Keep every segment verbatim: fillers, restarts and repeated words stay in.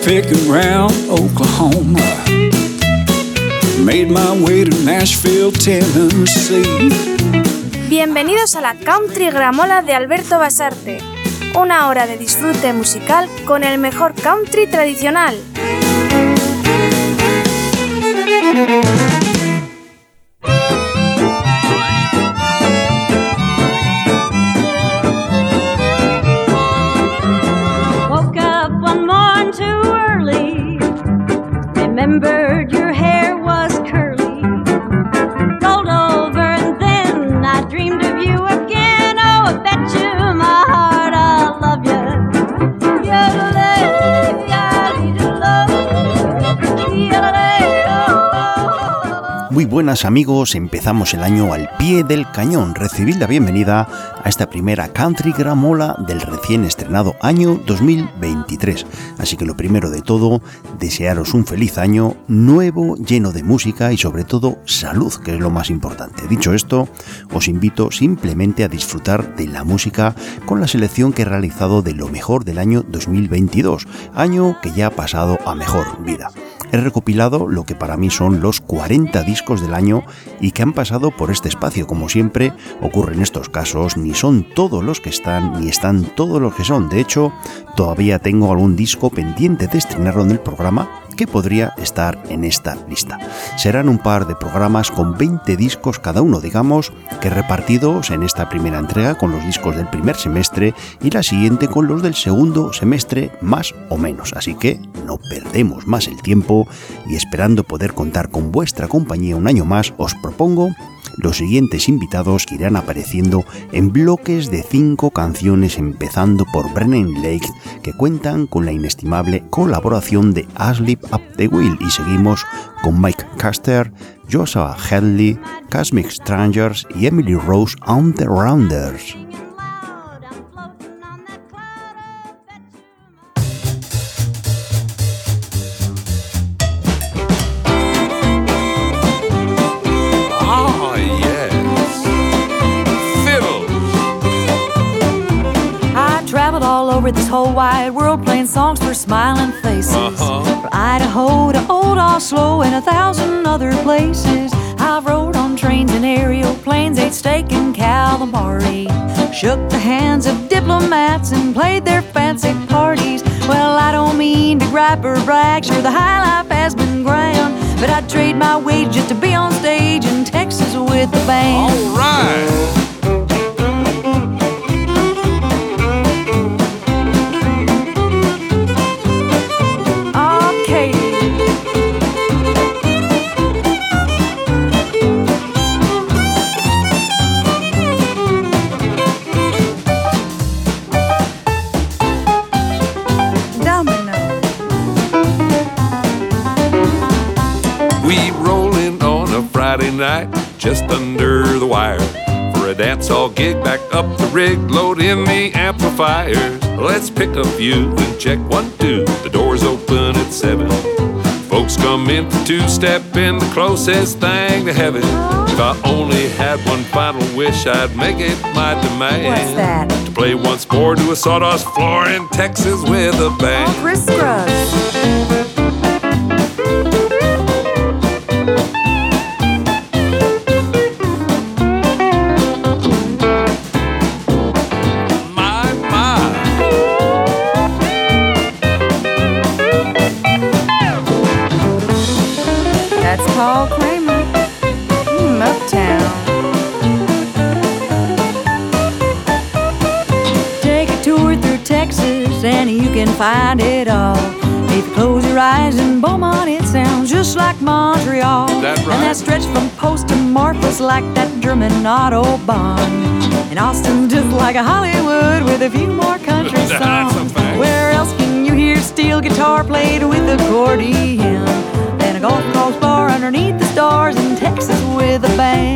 picking round Oklahoma. Made my way to Nashville, Tennessee. Bienvenidos a la Country Gramola de Alberto Basarte, una hora de disfrute musical con el mejor country tradicional. Woke up one morning too early, remembered your hair was curly, rolled over and then I dreamed of you again. Oh, I bet you my heart I love you. Muy buenas amigos, empezamos el año al pie del cañón. Recibid la bienvenida a esta primera Country Gramola del recién estrenado año dos mil veintitrés. Así que lo primero de todo, desearos un feliz año nuevo, lleno de música y sobre todo salud, que es lo más importante. Dicho esto, os invito simplemente a disfrutar de la música con la selección que he realizado de lo mejor del año dos mil veintidós, año que ya ha pasado a mejor vida. He recopilado lo que para mí son los cuarenta discos del año y que han pasado por este espacio. Como siempre ocurre en estos casos, ni son todos los que están, ni están todos los que son. De hecho, todavía tengo algún disco pendiente de estrenarlo en el programa que podría estar en esta lista. Serán un par de programas con veinte discos cada uno, digamos, que repartidos en esta primera entrega con los discos del primer semestre y la siguiente con los del segundo semestre más o menos. Así que no perdemos más el tiempo y esperando poder contar con vuestra compañía un año más, os propongo los siguientes invitados que irán apareciendo en bloques de cinco canciones, empezando por Brennan Lake, que cuentan con la inestimable colaboración de Asleep Up the Wheel, y seguimos con Mike Custer, Joshua Hadley, Cosmic Strangers y Emily Rose on the Rounders. Over this whole wide world playing songs for smiling faces, uh-huh. From Idaho to Old Oslo and a thousand other places. I've rode on trains and aerial planes, ate steak and calamari, shook the hands of diplomats and played their fancy parties. Well, I don't mean to gripe or brag, sure the high life has been grand, but I'd trade my wage just to be on stage in Texas with the band. All right. Night, just under the wire, for a dance-hall gig, back up the rig, load in the amplifiers. Let's pick a few and check one, two. The doors open at seven. Folks come in for two-step in, the closest thing to heaven. If I only had one final wish, I'd make it my demand. What's that? To play once more to a sawdust floor in Texas with a band. Oh, Chris Scruggs. Paul Kramer, mm, Uptown. Take a tour through Texas and you can find it all. If you close your eyes in Beaumont, it sounds just like Montreal. That right? And that stretch from Post to Marfa's like that German Autobahn. And Austin's just like a Hollywood with a few more country songs. Where else can you hear steel guitar played with accordion? And a golf course bar underneath the stars in Texas with a band.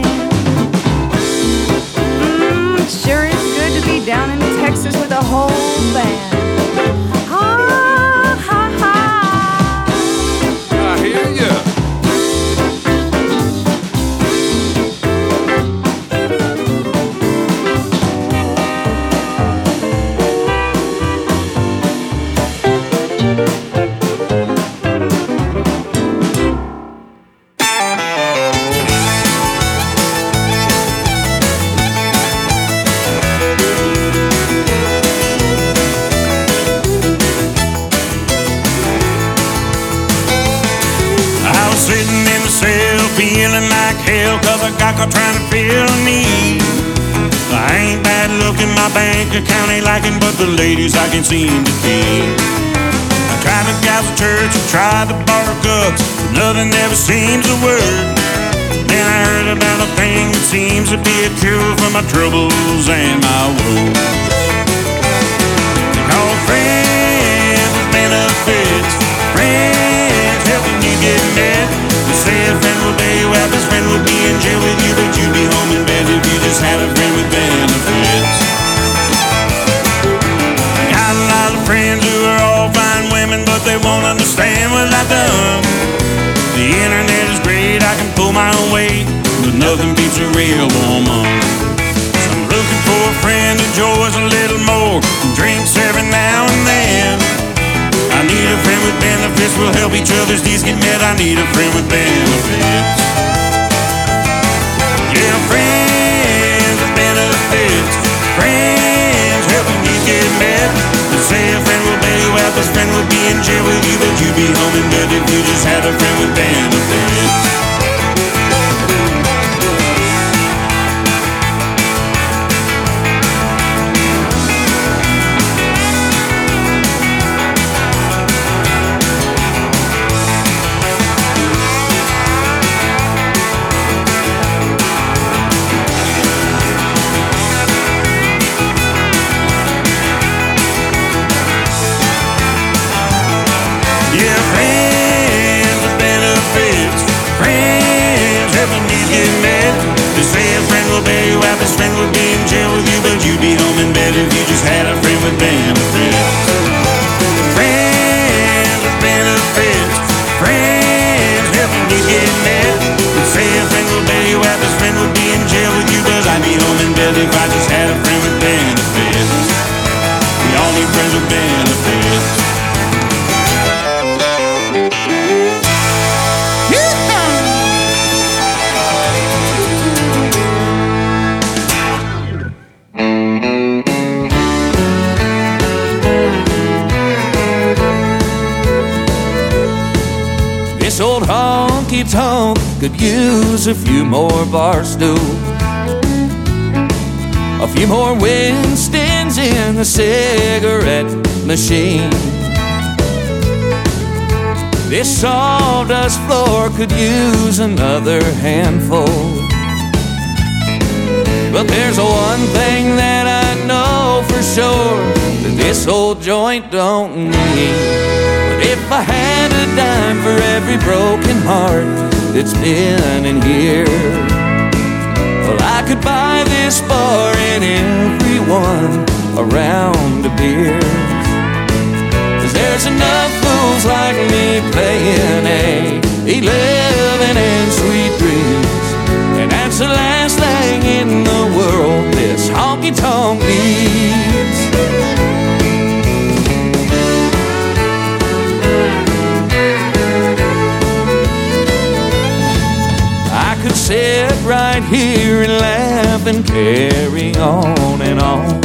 Mm, it sure is good to be down in Texas with a whole band. Ha, ha, ha. I hear ya. jail cause I got caught trying to fill a need. I ain't bad looking, my bank account ain't lacking, but the ladies I can't seem to keep. I tried to gas the church, I tried to bar cups, nothing ever seems to work. Then I heard about a thing that seems to be a cure for my troubles and my woes. They call friends with benefits, friends helping you get met. They say a friend will bail you out, this friend will be in jail with you, but you'd be home in bed if you just had a friend with benefits. I got a lot of friends who are all fine women, but they won't understand what I've done. The internet is great, I can pull my own weight, but nothing beats a real woman. So I'm looking for a friend who enjoys a little more and drinks every now and then. I need a friend with benefits, we'll help each other's needs get met. I need a friend with benefits. Yeah, friends with benefits, friends helping needs get met. They say a friend will bail you out, this friend will be in jail with you, but you'd be home in bed if you just had a friend with benefits. If you just had a friend with benefits. Friends with benefits, friends helping you get met. They say a friend will bail you out, this friend will be in jail with you, but I'd be home in bed if I just had a friend with benefits. We all need friends with benefits. This old honky-tonk could use a few more bar stools, a few more Winstons in the cigarette machine. This sawdust floor could use another handful. But there's one thing that I know for sure, that this old joint don't need. If I had a dime for every broken heart that's been in here, well, I could buy this bar and everyone around a beer. Cause there's enough fools like me playing a eleven and sweet dreams, and that's the last thing in the world this honky-tonk needs. Sit right here and laugh and carry on and on.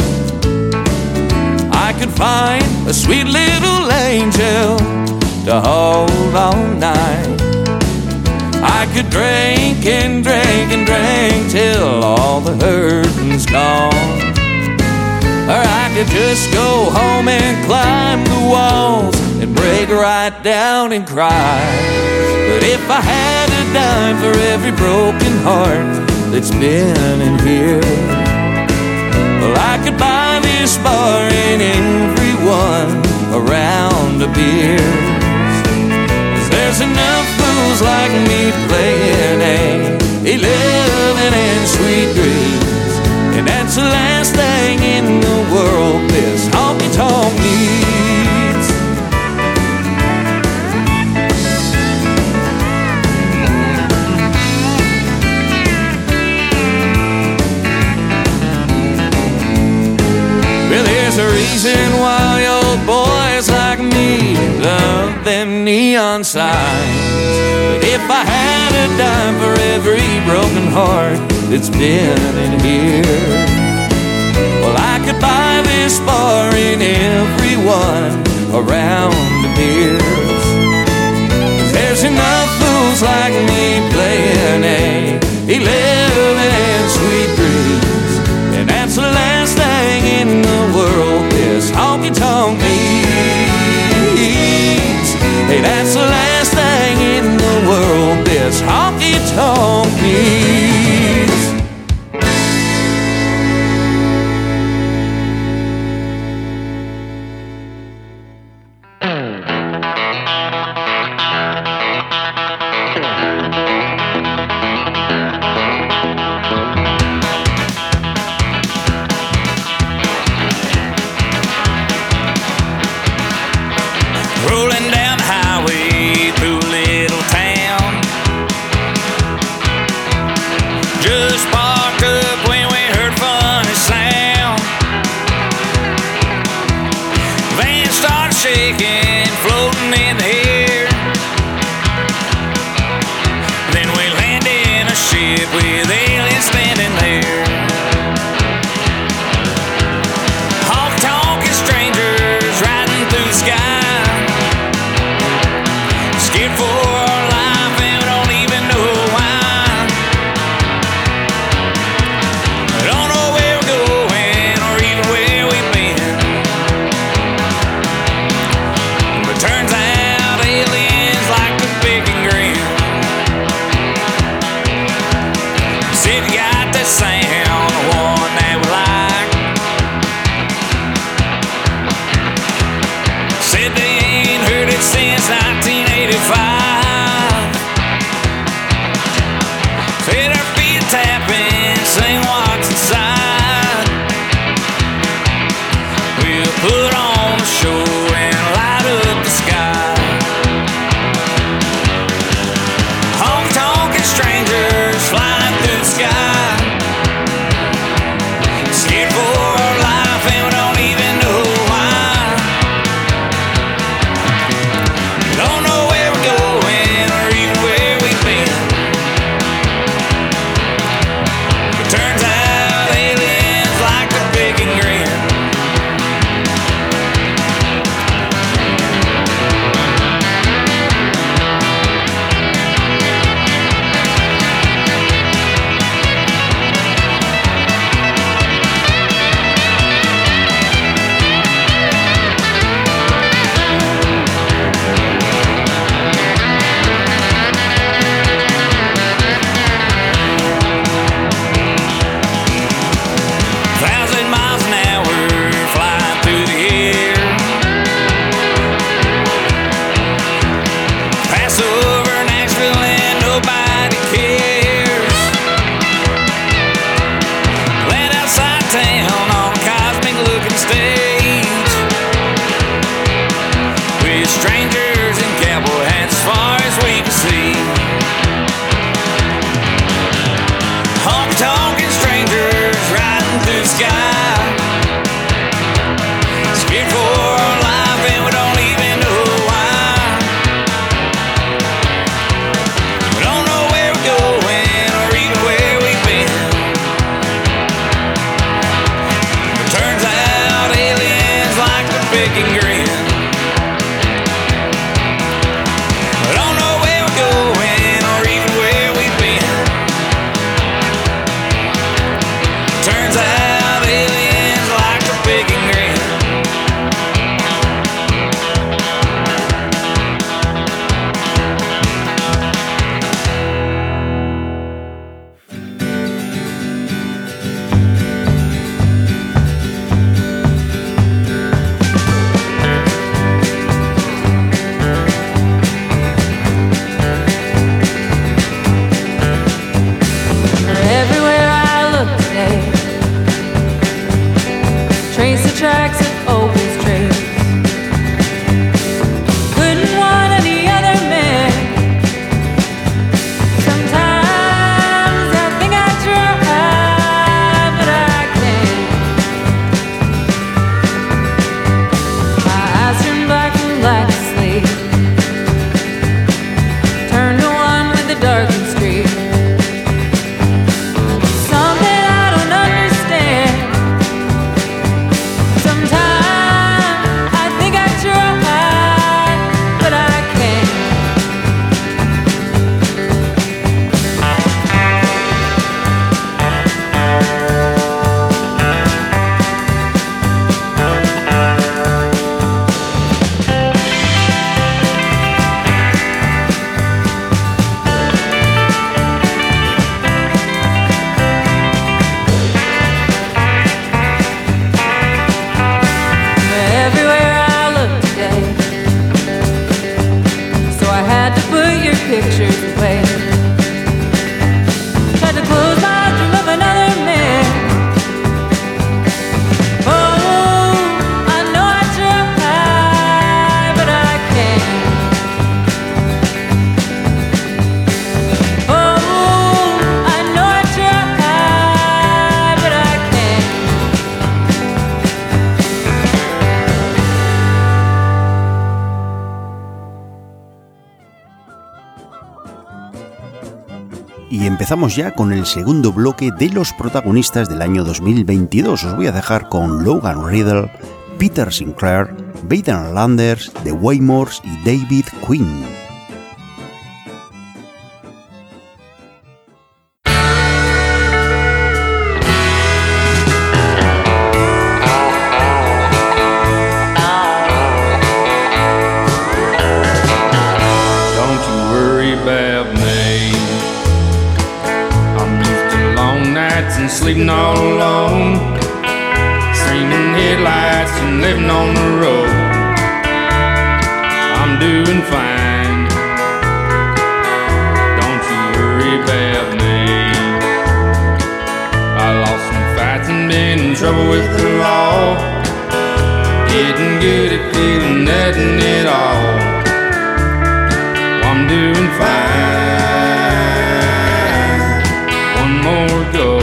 I could find a sweet little angel to hold all night. I could drink and drink and drink till all the hurting's gone. Or I could just go home and climb the walls and break right down and cry. But if I had a dime for every broken heart that's been in here, well, I could buy this bar and everyone around a beer. Cause there's enough fools like me playing a eleven and sweet dreams, and that's the last thing in the world this honky-tonk needs. Well, there's a reason why old boys like me love them neon signs. But if I had a dime for every broken heart that's been in here, well, I could buy this bar and everyone around the beers. There's enough fools like me playing a shaking, floating in the air. Then we land in a ship with aliens standing there. Honk-tonking strangers riding through the sky, scared for our life and we don't even know why. Don't know where we're going or even where we've been, but turns out aliens like to pick and grin. Said you got that sound, the one that we like. Said they ain't heard it since nineteen eighty-five. Said our feet tapping, sing what's inside. We'll put on the show and light up the sky. Honk-tonking strangers flying through the sky, scared for our life and we don't even know why. Don't know where we're going or even where we've been, but turns out aliens like to pick and grin. Thousand miles an hour flying through the air, pass over Nashville and nobody cares. Land outside town on a cosmic looking stage, with strangers and cowboy hats as far as we can see. Honk-tonking strangers riding through the sky, scared for our life and we don't even know why. We don't know where we're going or even where we've been, but turns out aliens like to pick and grin. We don't know where we're going or even where we've been, turns out aliens like to pick and grin. Everywhere I look today, trace the tracks of Opie's trace. Couldn't want any other man. Sometimes I think I try, but I can't. My eyes turn black and black to sleep, turn to one with the darkened street. Something I don't understand. Sometimes empezamos ya con el segundo bloque de los protagonistas del año dos mil veintidós. Os voy a dejar con Logan Riddle, Peter Sinclair, Baden Landers, The Waymores y David Quinn. Sleeping all alone, streaming headlights and living on the road. I'm doing fine, don't you worry about me. I lost some fights and been in trouble with the law, getting good at feeling nothing at all. Well, I'm doing fine, one more go.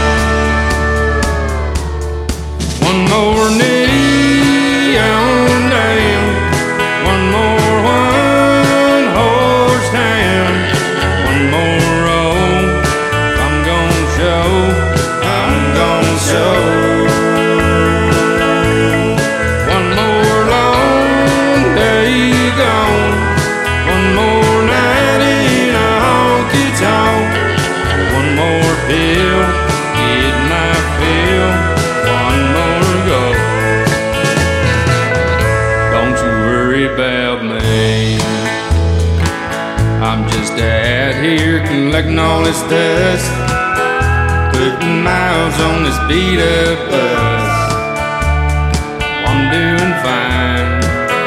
One more knee on down, one more one horse town, one more roll. I'm gonna show, I'm gonna show. One more long day gone, one more night in a honky tonk, one more pill, get my fill. About me, I'm just out here collecting all this dust, putting miles on this beat up bus. I'm doing fine,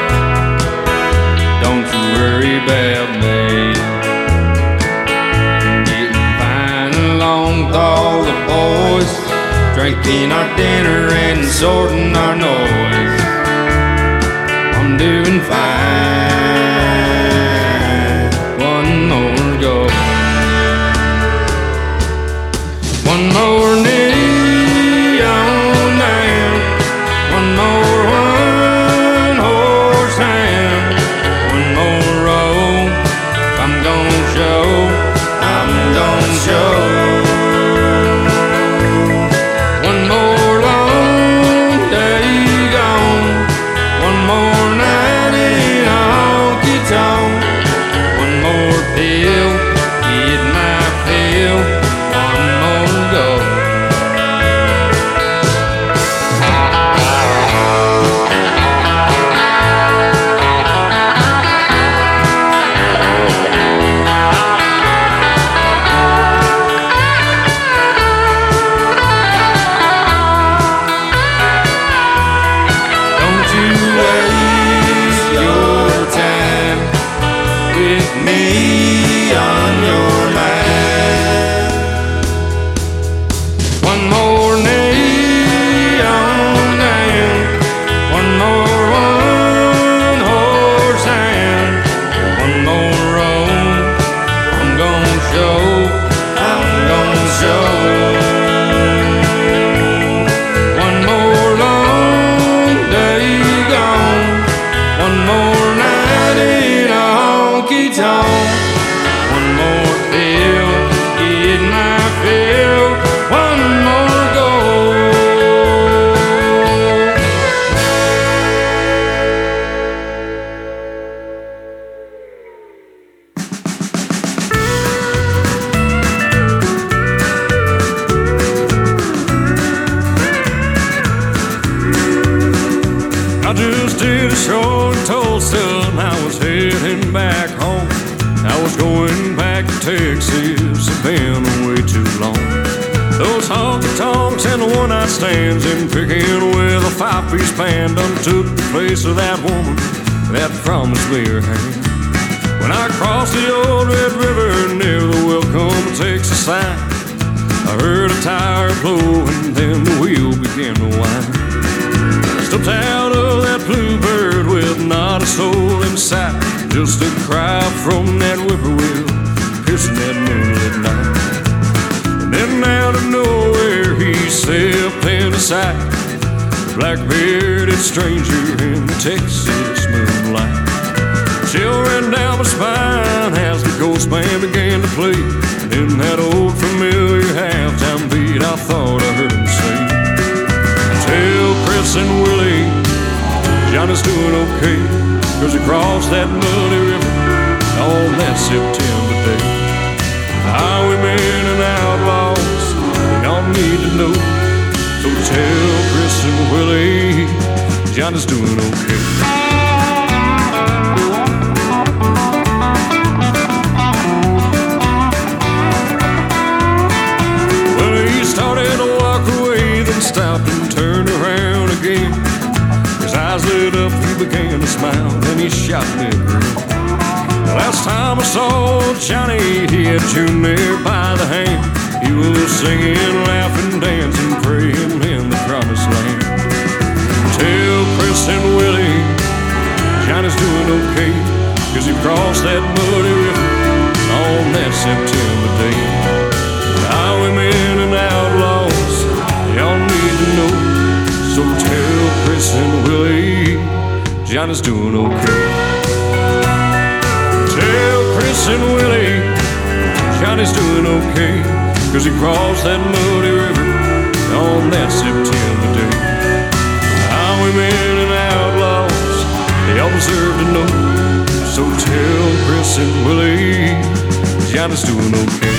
don't you worry about me. Getting fine along with all the boys, drinking our dinner and sorting our noise. I'm doing fine, one more go. One more knee on down, one more one horse town, one more roll. I'm gonna show, I'm gonna show. One more long day gone, one more one more pill, get my fill, one more go. Don't you waste your time with me on your mind. One more knee on down, one more one horse town, one more roll. I'm gonna show, I'm gonna show. One more long day gone, one more night in a honky tonk, one more pill, get my fill, one more go. I just did a show in Tulsa and I was heading back home. I was going back to Texas, it's been way too long. Those honky-tonks and the one-night stands and picking with a five-piece band done took the place of that woman that promised me her hand. When I crossed the old Red River near the Welcome Texas sign, I heard a tire blow and then the wheel began to whine. I stepped out of that bluebird with not a soul in sight, just a cry from that whippoorwill piercing that moonlit night. And then out of nowhere he stepped into sight, the black-bearded stranger in the Texas moonlight. Chill ran down my spine as the ghost band began to play. in that old familiar halftime beat I thought I heard him say. Tell Chris and Willie Johnny's doing okay, 'cause he crossed that muddy river on that September day. Highwaymen and outlaws, they all need to know. So tell Chris and Willie Johnny's doing okay. Well, he started to walk away, then stopped and turned around again. His eyes lit up, he began to smile, then he shot me a grin. The last time I saw Johnny, he had June there by the hand. He was singing, laughing, dancing, praying in the promised land. Tell Chris and Willie Johnny's doing okay, 'cause he crossed that muddy river on that September day. Highwaymen and outlaws, they all need to know. So tell Chris and Willie Johnny's doing okay. Tell Chris and Willie Johnny's doing okay, 'cause he crossed that muddy river on that September day. Highwaymen and outlaws, they all deserve to know. So tell Chris and Willie Johnny's doing okay.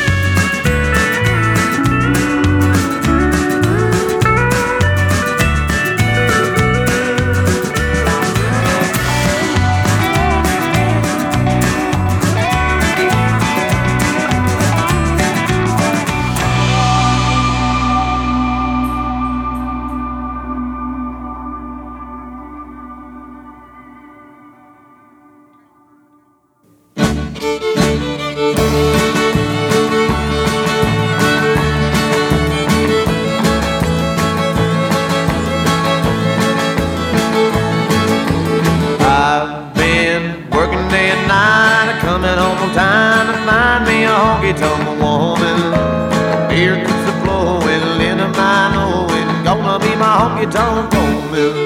Tongue woman, beer keeps a flowing into my knowing, gonna be my honky tonk woman.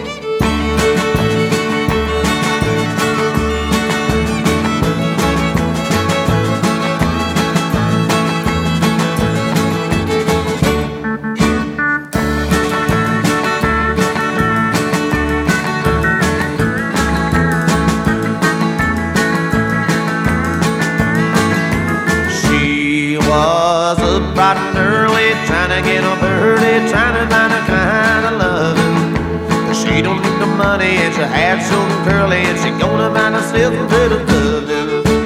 Bright and early, trying to get up early, trying to find a kind of loving. She don't need the money, and she hair's so curly, and she gonna find herself a bit of loving.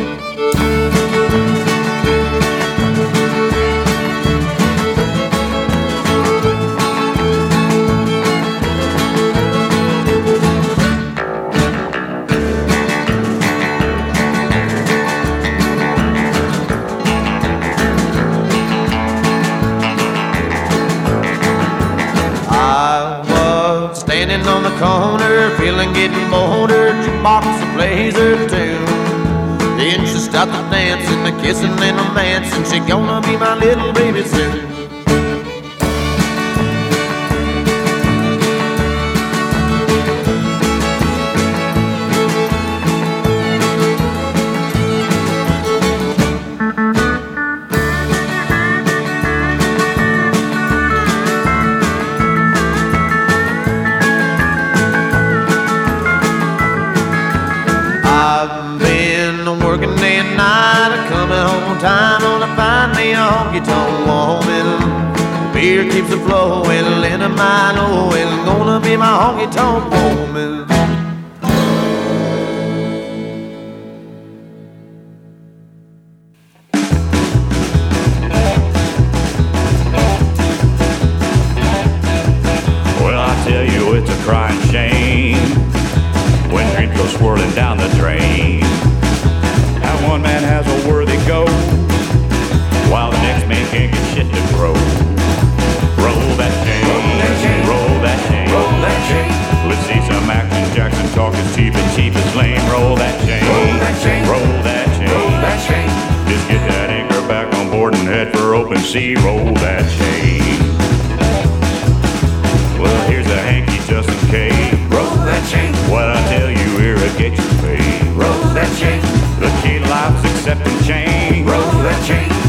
On the corner, feeling getting bolder, jukebox plays her tune. Then she stopped the dancing, the kissing and the romancing. She gonna be my little baby soon. Working day and night, coming home on time, gonna find me a honky tonk woman. Beer keeps a flowing, into my knowing, gonna be my honky tonk woman. Well, I tell you, it's a crying shame when dreams go swirling down the drain. One man has a worthy goal, while the next man can't get shit to grow. Roll that chain, roll that chain, roll that chain. Let's see some action. Jackson talk is cheap and cheap is lame. Roll that chain, roll that chain, roll that chain, roll that chain. Just get that anchor back on board and head for open sea. Roll that chain. Well, here's a hanky just in case. Roll that chain. What I tell you here, it gets you paid. Roll that chain. The key to life's accepting change. Roll that chain.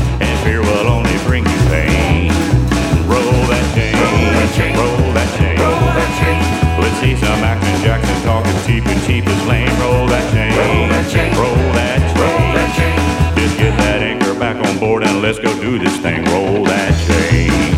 see some Action Jackson talking cheap and cheap is lame. Roll that chain, roll that chain, roll that chain, roll that chain. Just get that anchor back on board and let's go do this thing. Roll that chain.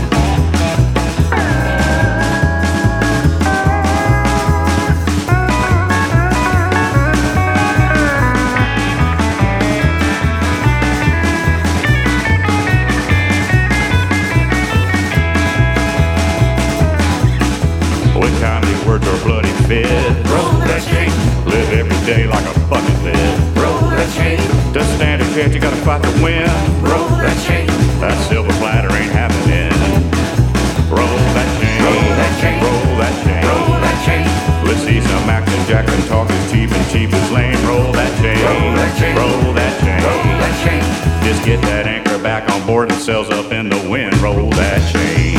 Words are bloody fit. Roll that chain. Live every day like a bucket lid. Roll that chain. To stand a chance, you gotta fight to win. Roll that chain. That silver platter ain't happening. Roll that chain. Roll that chain. Roll that chain. Roll that chain. Let's see some Action Jackson talk is cheap and cheap is lame. Roll that chain. Roll that chain. Roll that chain. Roll that chain. Just get that anchor back on board and sails up in the wind. Roll that chain.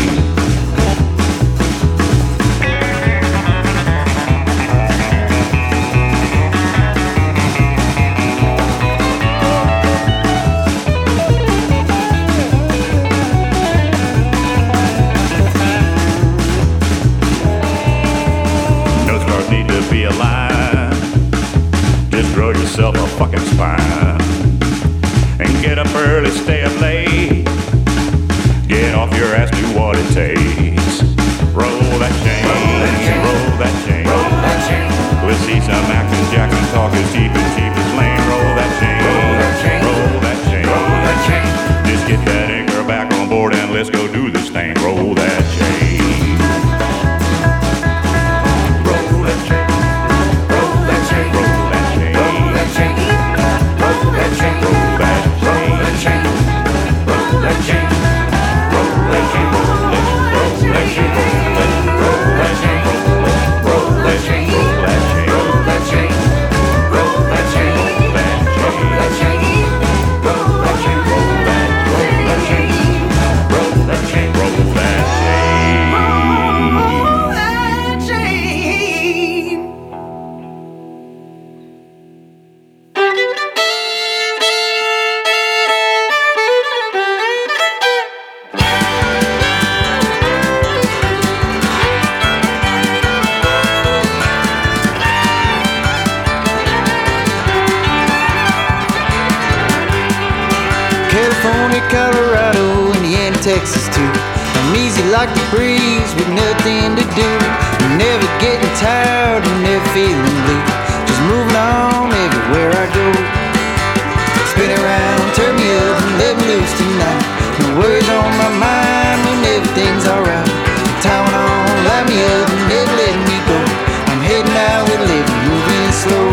Be alive. Just grow yourself a fucking spine and get up early, stay up late. Get off your ass, do what it takes. Roll that chain, roll that chain, roll that chain, roll that chain. Let's see some Action Jackson talk is cheap and cheap is lame. Roll that chain, roll that chain, roll that chain, roll that chain. Just get that anchor back on board and let's go do this thing. Roll that chain. Colorado, Indiana, Texas too. I'm easy like the breeze with nothing to do. I'm never getting tired, I'm never feeling blue. Just moving on everywhere I go. Spin around, turn me up and let me loose tonight. No worries on my mind when everything's alright. Tying on, light me up and never letting me go. I'm heading out with living, moving slow.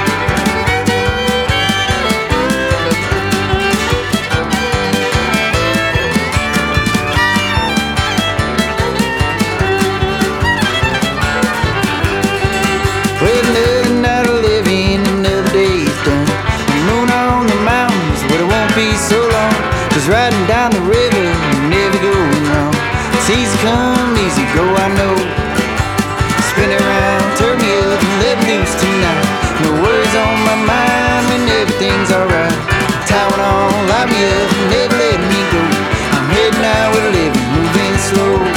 Riding down the river, never going wrong. It's easy come, easy go, I know. Spin around, turn me up and let loose tonight. No worries on my mind when everything's alright. Tying on, light me up and never let me go. I'm heading out with a living, moving slow.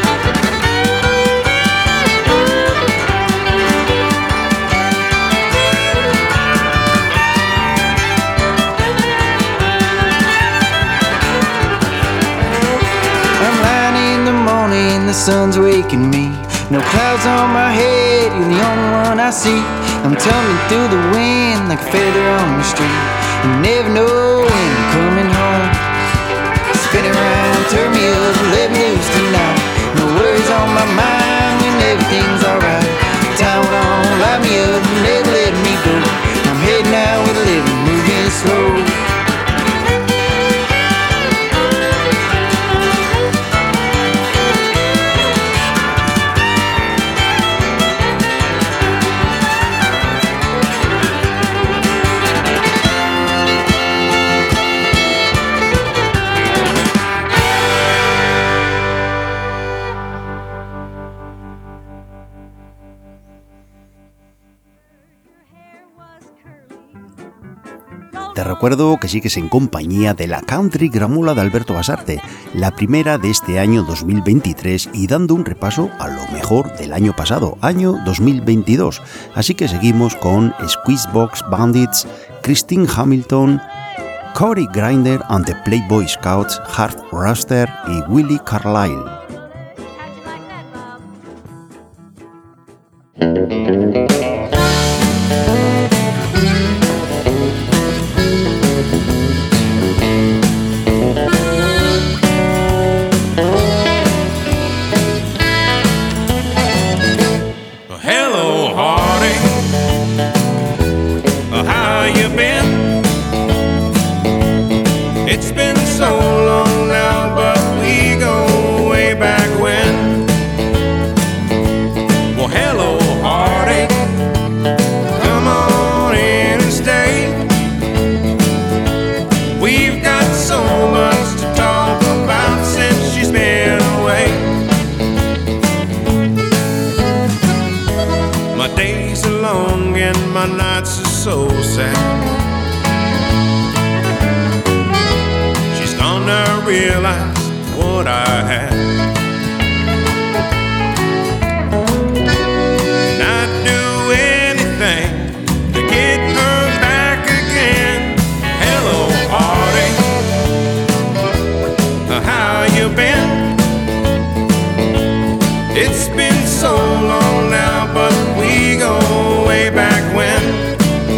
The sun's waking me. No clouds on my head, you're the only one I see. I'm tumbling through the wind like a feather on the street. You never know when I'm coming home. Spin around, turn me up, let me loose tonight. No worries on my mind when everything's alright. Time on, light me up, never let me go. I'm heading out with a living, moving slow. Te recuerdo que sigues en compañía de la Country Gramola de Alberto Basarte, la primera de este año dos mil veintitrés y dando un repaso a lo mejor del año pasado, año dos mil veintidós. Así que seguimos con Squeezebox Bandits, Christine Hamilton, Cory Grinder and the Playboy Scouts, Hart Ruster y Willie Carlisle. So sad. She's gonna realize what I had. And I'd do anything to get her back again. Hello, heartache, how you been? It's been so long now, but we go way back when.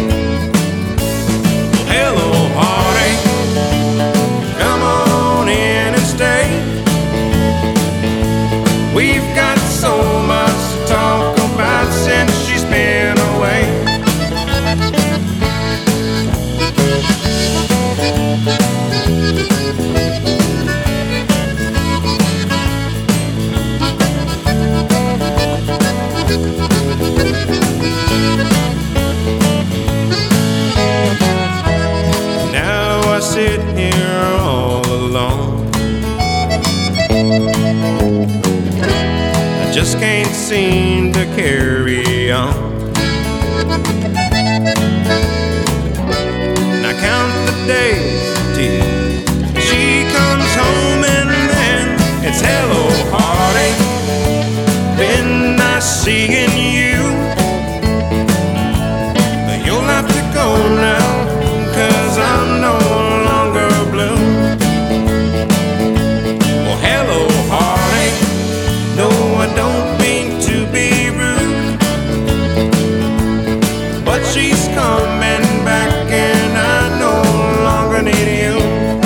We've got so much to talk about since she's been away. Now I sit here all alone. Just can't seem to carry on. And I count the days till she comes home, and then it's hello, heartache, been nice seeing you. But you'll have to go now, 'cause I'm no longer blue. Well, hello, heartache, no, I don't mean to be rude, but she's coming back and I no longer need you.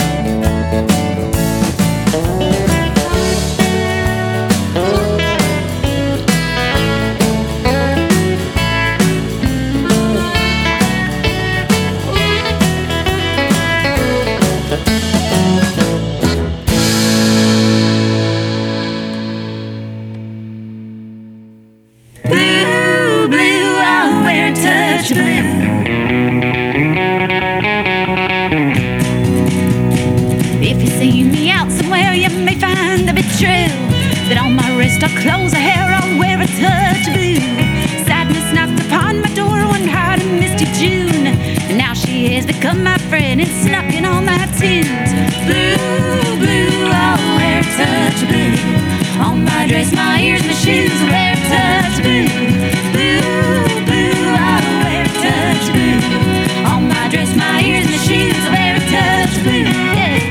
I'll close her hair, I'll wear a touch of blue. Sadness knocked upon my door one hard and misty June, and now she has become my friend and snuck in all my tunes. Blue, blue, I'll wear a touch of blue on my dress, my ears, my shoes. I'll wear a touch of blue. Blue, blue, I'll wear a touch of blue on my dress, my ears, my shoes. I'll wear a touch of blue. Yeah.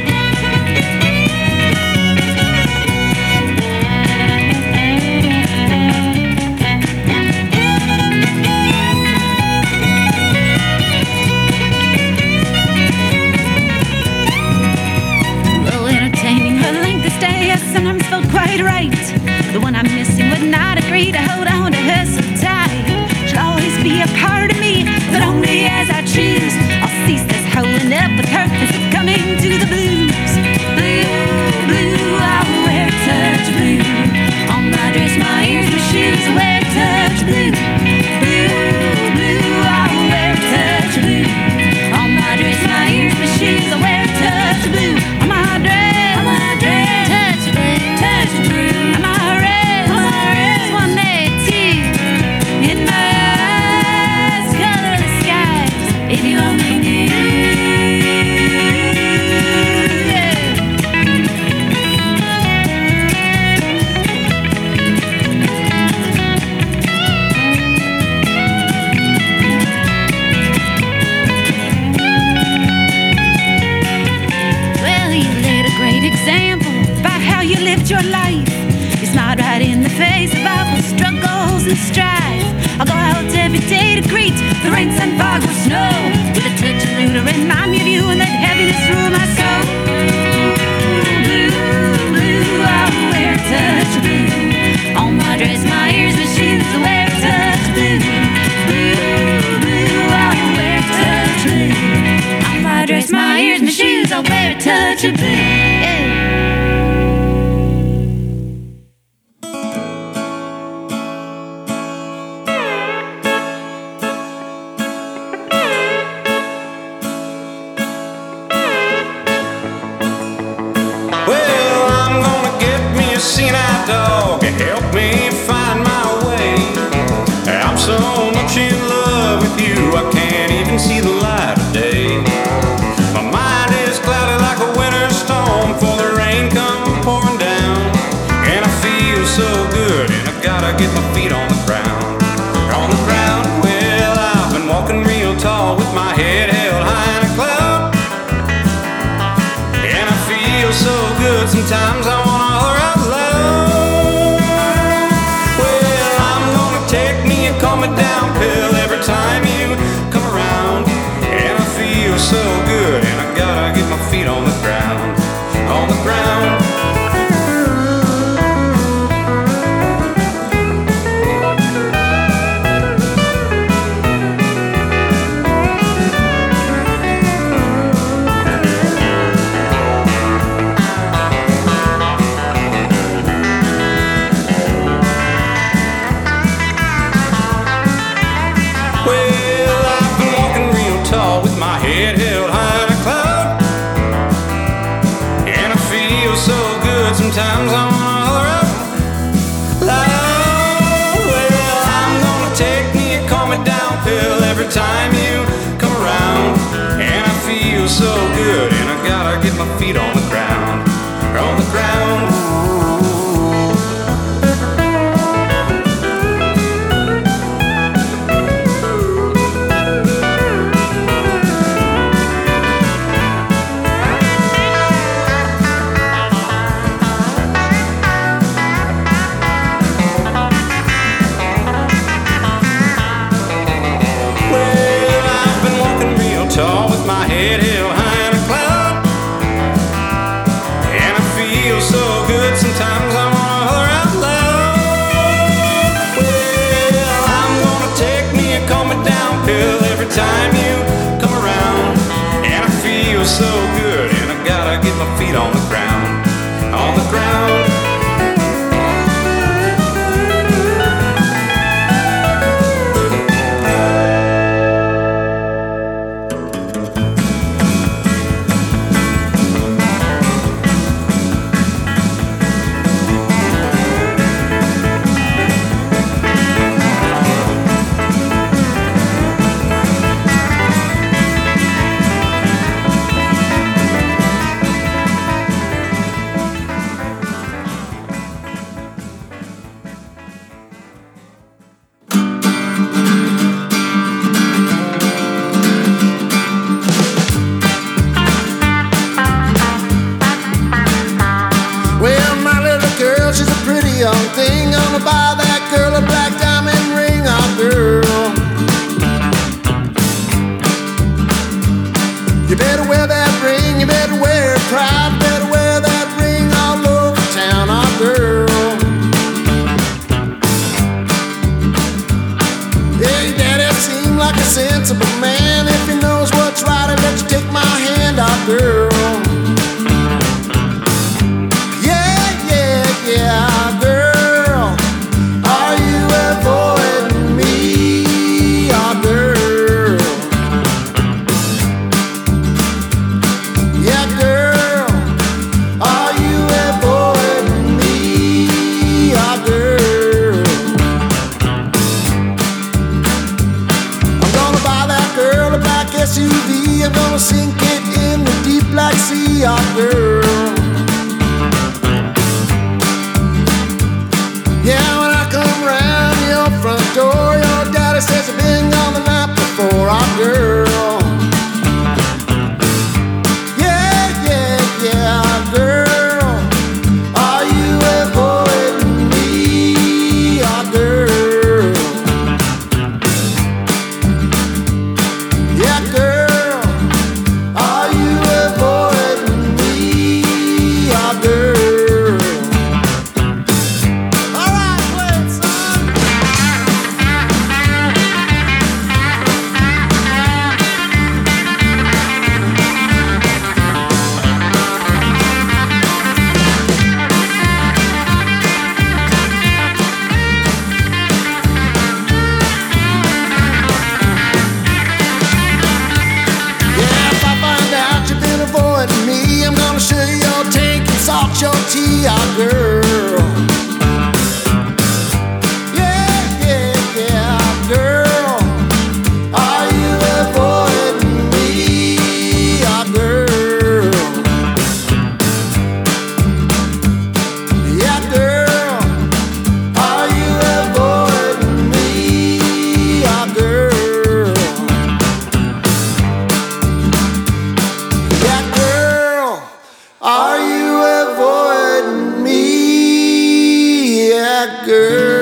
Sometimes felt quite right. The one I'm missing would not agree to hold on to her so tight. She'll always be a part of me, but only as I choose. I'll cease this holding up with her and succumbing to the blues. Blue, blue, I'll wear a touch of blue on my dress, my ears, my shoes. I'll wear a touch of blue. Blue, blue, I'll wear a touch of blue on my dress, my ears, my shoes. I'll wear a touch of blue on my dress, on my dress. If you only knew every day to greet the rains and fog or snow. With a touch of blue to remind me of you and that heaviness through my soul. Blue, blue, I'll wear a touch of blue on my dress, my ears, my shoes. I'll wear a touch of blue. Blue, blue, I'll wear a touch of blue on my dress, my ears, my shoes. I'll wear a touch of blue. Yeah. Dog, help me find my way. I'm so much in love with you, I can't even see the light of day. My mind is cloudy like a winter storm, for the rain come pouring down. And I feel so good, and I gotta get my feet on the ground. On the ground, well, I've been walking real tall with my head held high in a cloud. And I feel so good, sometimes I wanna holler out loud. Calm it down, pill, every time you come around. And I feel so good, and I gotta get my feet on the ground. On the ground. Head held high in a cloud. And I feel so good, sometimes I wanna holler out loud. Well, I'm gonna take me a calm it down pill every time you come around. And I feel so good, and I gotta get my feet on the ground. On the ground. Tall with my head held high in a cloud. And I feel so good, sometimes I wanna holler out loud. Well, I'm gonna take me a calm it down pill every time you come around. And I feel so good, and I gotta get my feet on the ground. On the ground. Young thing, gonna buy that girl a black diamond ring, oh girl. You better wear that ring, you better wear it proud, better wear that ring all over town, oh girl. Hey, daddy seemed like a sensible man. If he knows what's right, I'll let you take my hand, oh girl. Yeah, yeah, yeah. S U V, I'm gonna sink it in the deep black sea, oh girl. Yeah, when I come round your front door, your daddy says I've been gone the night before, oh girl. Yeah, yeah, yeah, girl. Are you avoiding me, oh girl? T, ah, girl. Yeah, yeah, yeah, girl. Are you avoiding me, ah, girl? Yeah, girl. Are you avoiding me, ah, girl? Yeah, girl. Are you avoiding me, yeah, girl?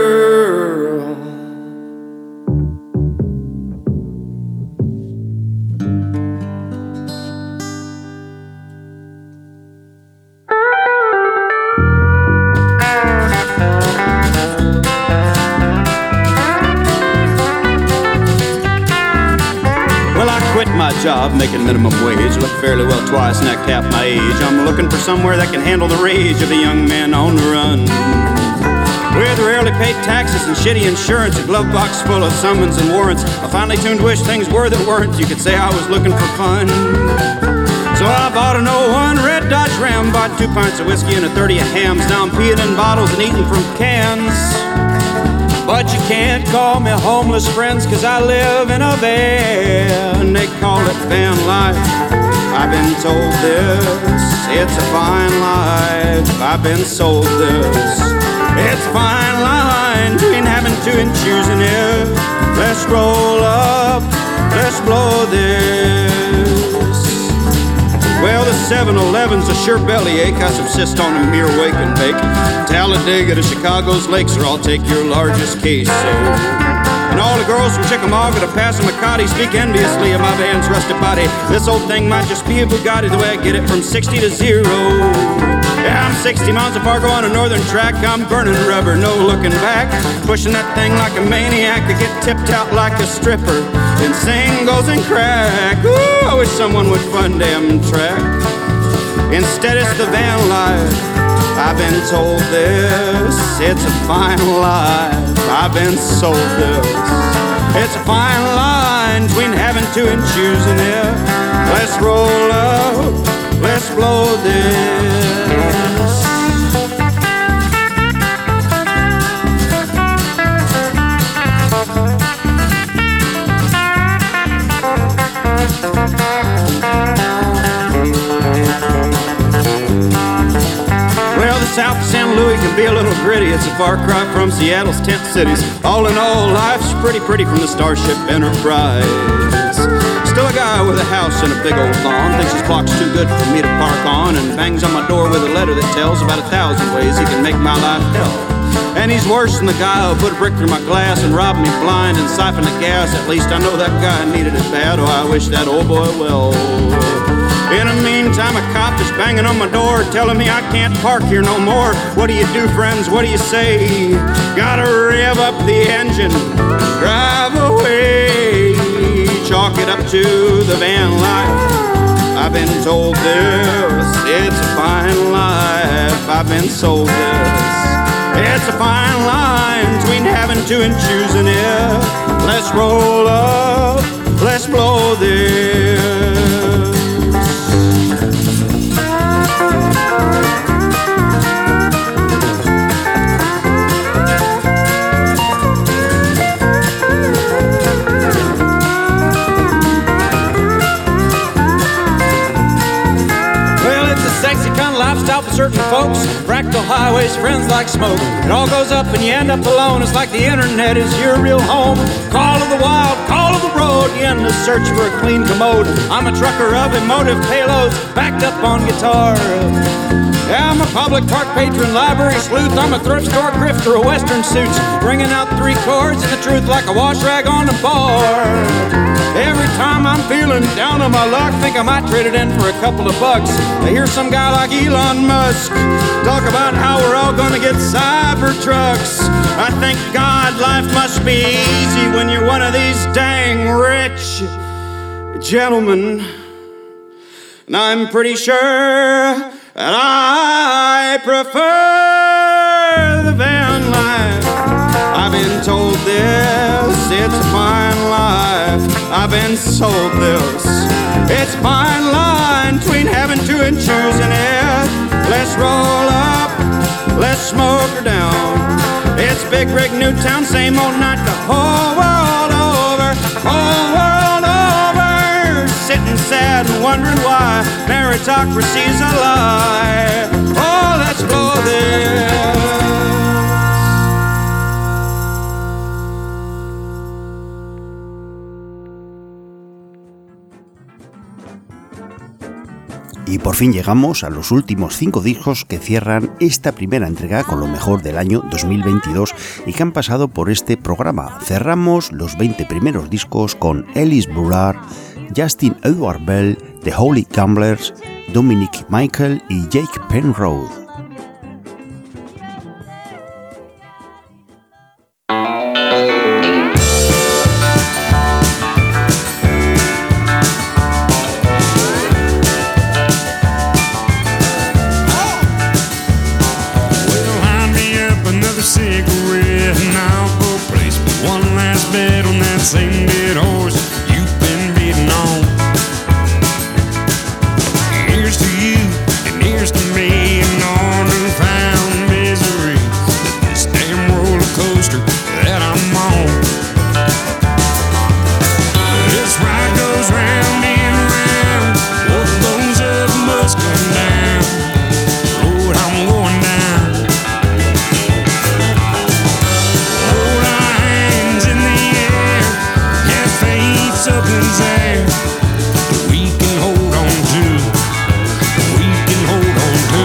Well, I quit my job making minimum wage. Look fairly well twice and act half my age. I'm looking for somewhere that can handle the rage of a young man on the run. With rarely paid taxes and shitty insurance, a glove box full of summons and warrants, I finally tuned to wish things were that weren't. You could say I was looking for fun. So I bought an oh one Red Dodge Ram, bought two pints of whiskey and a thirty of hams. Now I'm peeing in bottles and eating from cans. But you can't call me homeless, friends, cause I live in a van. They call it van life. I've been told this. It's a fine life. I've been sold this. It's a fine line between having to and choosing it. Let's roll up. Let's blow this. Well, the seven eleven's a sure bellyache. I subsist on a mere wake and bake. Talladega to Chicago's lakes, or I'll take your largest case. So, and all the girls from Chickamauga to Passamaquoddy speak enviously of my van's rusted body. This old thing might just be a Bugatti, the way I get it from sixty to zero. Yeah, I'm sixty miles of Fargo on a northern track. I'm burning rubber, no looking back. Pushing that thing like a maniac. I get tipped out like a stripper in singles and crack. Ooh, I wish someone would fund them track. Instead it's the van life. I've been told this. It's a fine life. I've been sold this. It's a fine line between having to and choosing it. Let's roll up. Let's blow this. Well, the south of San Luis can be a little gritty. It's a far cry from Seattle's tent cities. All in all, life's pretty pretty from the Starship Enterprise. Still a guy with a house and a big old lawn, thinks his clock's too good for me to park on, and bangs on my door with a letter that tells about a thousand ways he can make my life hell. And he's worse than the guy who put a brick through my glass and robbed me blind and siphoned the gas. At least I know that guy needed it bad. Oh, I wish that old boy well. In the meantime, a cop is banging on my door, telling me I can't park here no more. What do you do, friends? What do you say? Gotta rev up the engine, drive away. Chalk it up to the van life. I've been told this. It's a fine life. I've been sold this. It's a fine line between having to and choosing it. Let's roll up. Let's blow this. Lifestyle for certain folks, fractal highways, friends like smoke. It all goes up and you end up alone. It's like the internet is your real home. Call of the wild, call of the road. You end the search for a clean commode. I'm a trucker of emotive payloads, backed up on guitar. Yeah, I'm a public park patron, library sleuth. I'm a thrift store grifter of western suits, bringing out three chords and the truth like a wash rag on a bar. Every time I'm feeling down on my luck, think I might trade it in for a couple of bucks. I hear some guy like Elon Musk talk about how we're all gonna get cyber trucks. I think, God, life must be easy when you're one of these dang rich gentlemen. And I'm pretty sure that I prefer the van life. I've been told this, it's a fine life. I've been sold this. It's a fine line between having to and choosing it. let's roll up, let's smoke her down. It's Big Rig Newtown, same old night the whole world over, whole world over. Sitting sad and wondering why meritocracy's a lie. Oh, let's blow this. Y por fin llegamos a los últimos cinco discos que cierran esta primera entrega con lo mejor del año dos mil veintidós y que han pasado por este programa. Cerramos los veinte primeros discos con Ellis Bullard, Justin Edward Bell, The Holy Gamblers, Dominic Michael y Jake Penrose. Same dead horse you've been beating on. Here's to you and here's to me and all newfound misery. This damn roller coaster that I'm on. This ride goes round and round. What goes up must come down. Lord, I'm going down. Hold our hands in the air. Something's there that we can hold on to, we can hold on to.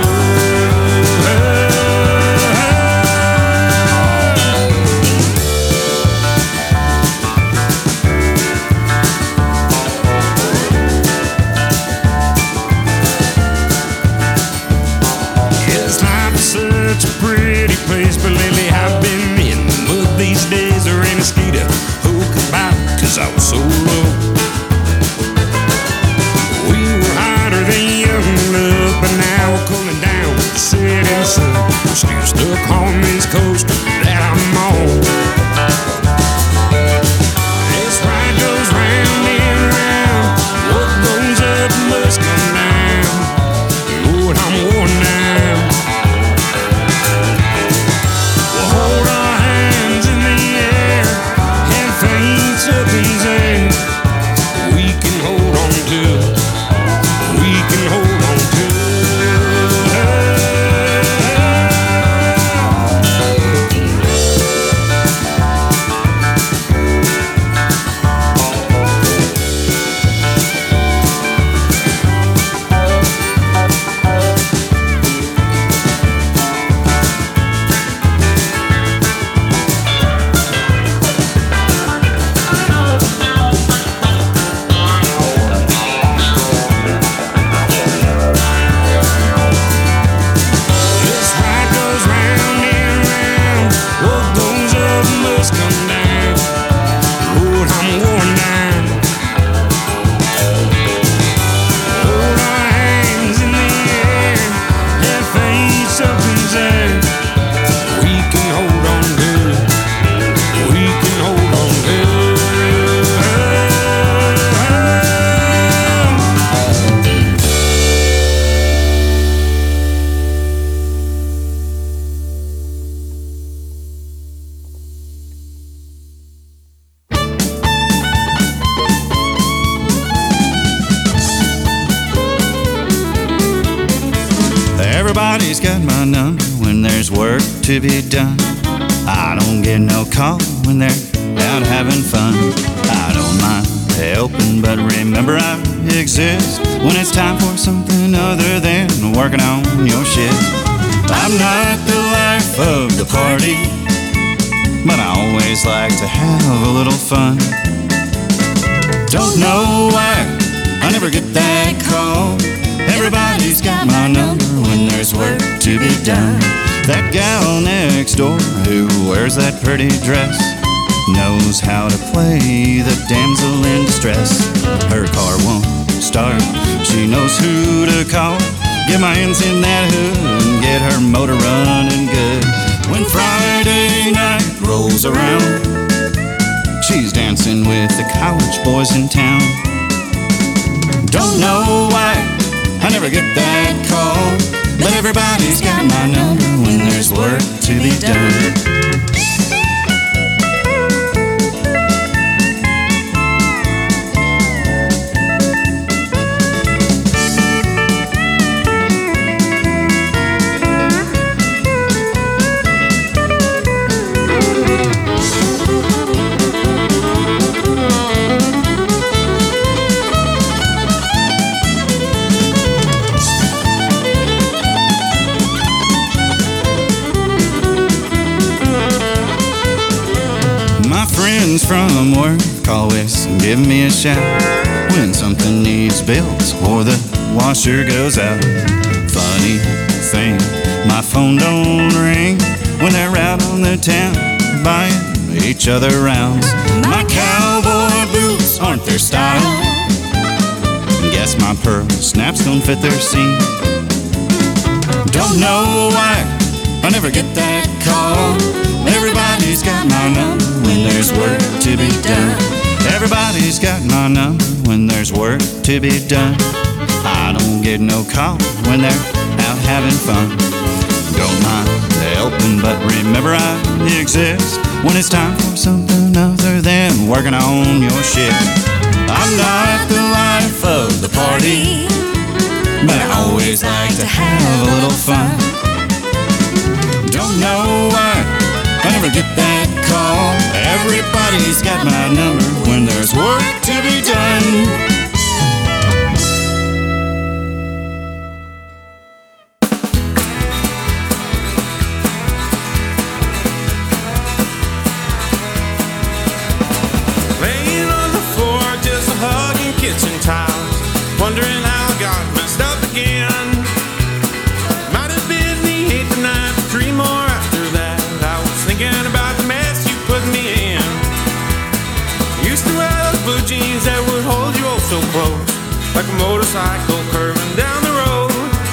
Yes, life is such a pretty place, but lately I've been in the mud these days. There ain't a mosquito who can bite, 'cause I was so low. We were hotter than young love, but now we're cooling down with the setting sun. We're still stuck on this coaster that I'm on. This ride goes round and round. What goes up must come down. Lord, I'm worn down. We'll hold our hands in the air and faint something's there. We can hold on to, we can hold on to. Everybody's got my number when there's work to be done. I don't get no call when they're out having fun. I don't mind helping, but remember I exist when it's time for something other than working on your shit. I'm not the life of the party, but I always like to have a little fun. Don't know why I never get that call. Everybody's got my number when there's work to be done. That gal next door who wears that pretty dress knows how to play the damsel in distress. Her car won't start, she knows who to call. Get my hands in that hood and get her motor running good. When Friday night rolls around, she's dancing with the college boys in town. Don't know why I never get that call, but Everybody's got my number when there's work to be done. From work always give me a shout when something needs built or the washer goes out. Funny thing, my phone don't ring when they're out on the town buying each other rounds. My cowboy boots aren't their style. Guess my pearl snaps don't fit their seam. Don't know why I never get that call. Everybody's got my number when there's work to be done. Everybody's got my number when there's work to be done. I don't get no call when they're out having fun. Don't mind helping, but remember I exist when it's time for something other than working on your shift. I'm not the life of the party, but I always like to have a little fun. Don't know why I never get that call. Everybody's got my number when there's work to be done. Laying on the floor, just hugging kitchen tiles, wondering how I got messed up again. Might have been the eighth night, three more after that. I was thinking about the mess you put me in. Used to wear those blue jeans that would hold you oh so close, like a motorcycle curving down the road.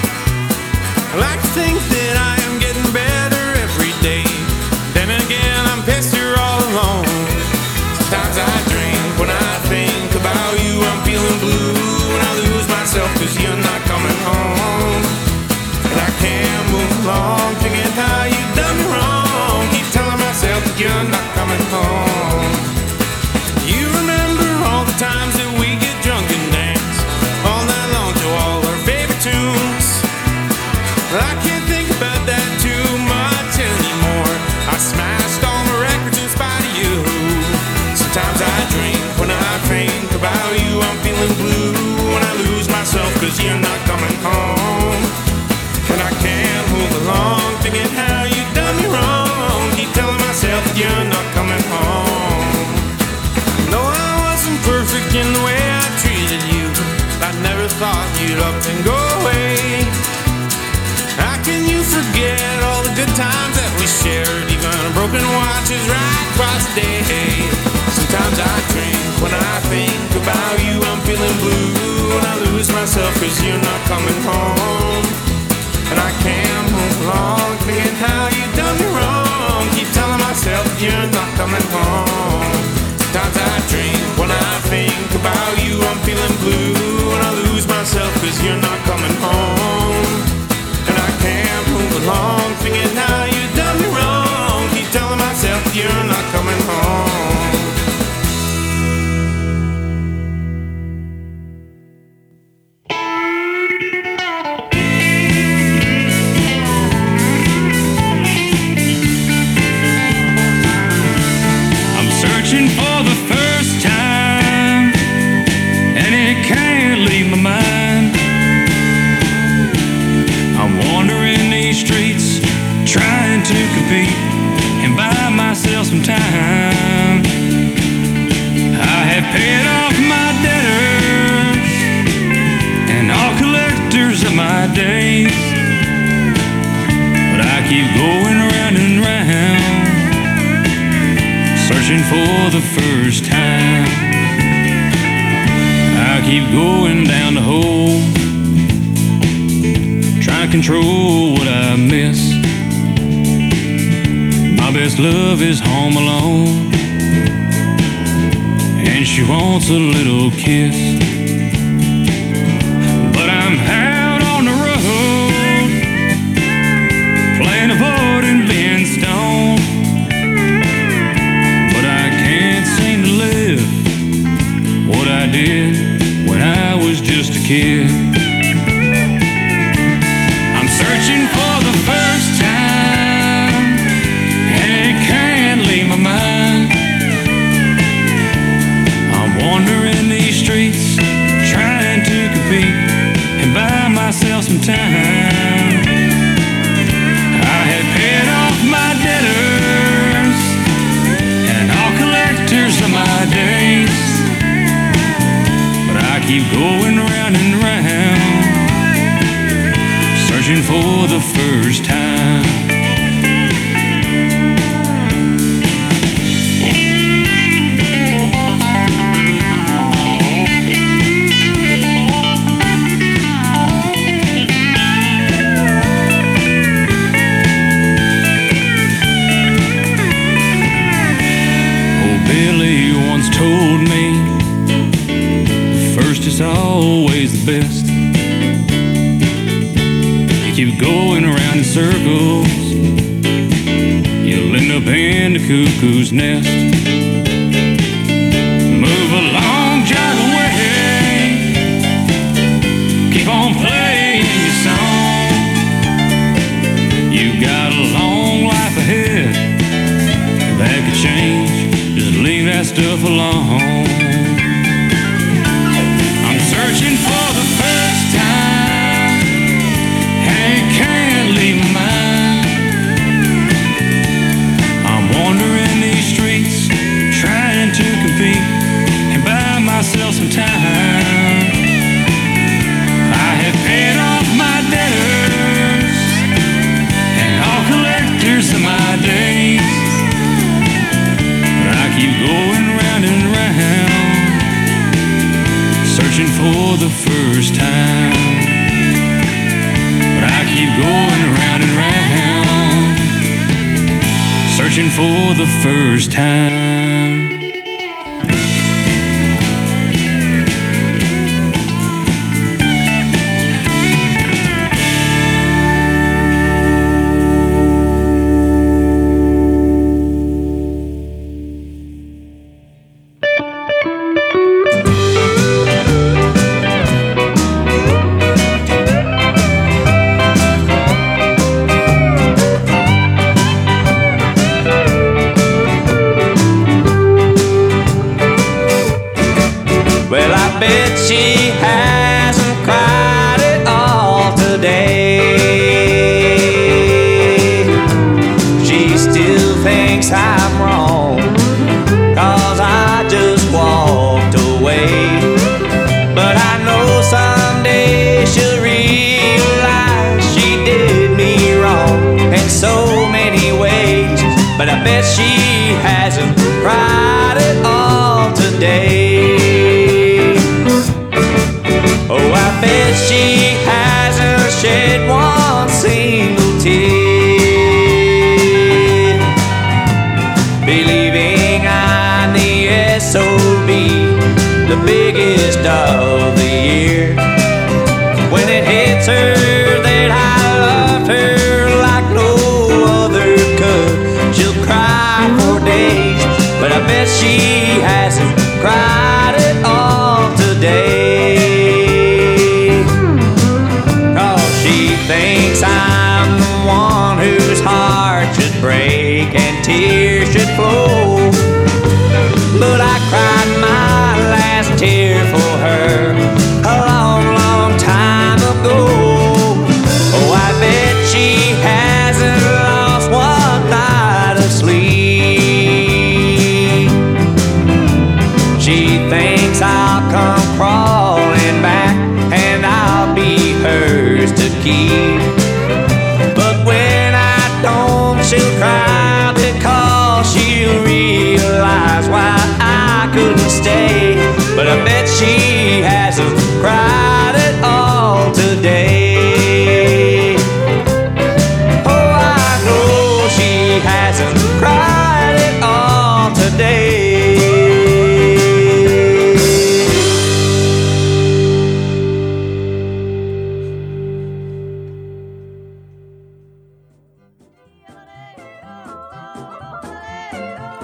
I like to think that I am getting better every day. Then again, I'm pissed you're all alone. Sometimes I drink when I think about you. I'm feeling blue when I lose myself, cause you're not coming home. And I can't move along thinking how you done me wrong. Keep telling myself that you're not coming home. You remember all the times that we get drunk and dance all night long to all our favorite tunes. Well, I can't think about that too much anymore. I smashed all my records in spite of you. Sometimes I drink when I think about you. I'm feeling blue when I lose myself, cause you're not coming home. And I can't move along thinking how you done me wrong. Keep telling myself that you're not coming home. No, I wasn't perfect in the way I treated you. I never thought you'd up and go away. How can you forget all the good times that we shared? Even broken watches right twice a day. Sometimes I drink when I think about you. I'm feeling blue when I lose myself, cause you're not coming home. And I can't move along thinking how you done me wrong. Keep telling myself you're not coming home. Sometimes I drink when I think about you. I'm feeling blue when I lose myself, cause you're not coming home. And I can't move along thinking how you done me wrong. Keep telling myself you're not coming home. Searching for the first time, and it can't leave my mind. I'm wandering these streets, trying to compete and buy myself some time. I have paid off my debtors and all collectors of my days, but I keep going round and round, searching for the first time. I keep going down the hole, trying to control what I miss. My best love is home alone, and she wants a little kiss. But I'm out on the road, a kid. I'm searching for the first time, and it can't leave my mind. I'm wandering these streets, trying to compete and buy myself some time. I had paid off my debtors and all collectors of my days, but I keep going round and round, searching for the first time. Told me first is always the best. You keep going around in circles, you'll end up in the cuckoo's nest. Move along, jog away, keep on playing your song. You got a long life ahead, that could change. Just leave that stuff alone. I'm searching for the first time, and can't leave my mind. I'm wandering these streets, trying to compete and buy myself some time. I have paid off my debtors and all collectors of my days, keep going round and round, searching for the first time. But I keep going round and round, searching for the first time.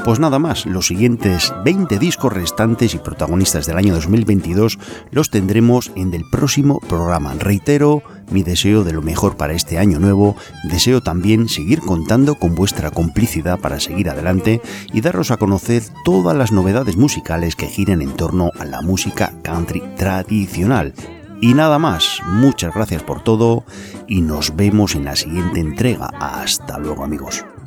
Pues nada más, los siguientes veinte discos restantes y protagonistas del año dos mil veintidós los tendremos en el próximo programa. Reitero mi deseo de lo mejor para este año nuevo, deseo también seguir contando con vuestra complicidad para seguir adelante y daros a conocer todas las novedades musicales que giren en torno a la música country tradicional. Y nada más, muchas gracias por todo y nos vemos en la siguiente entrega. Hasta luego, amigos.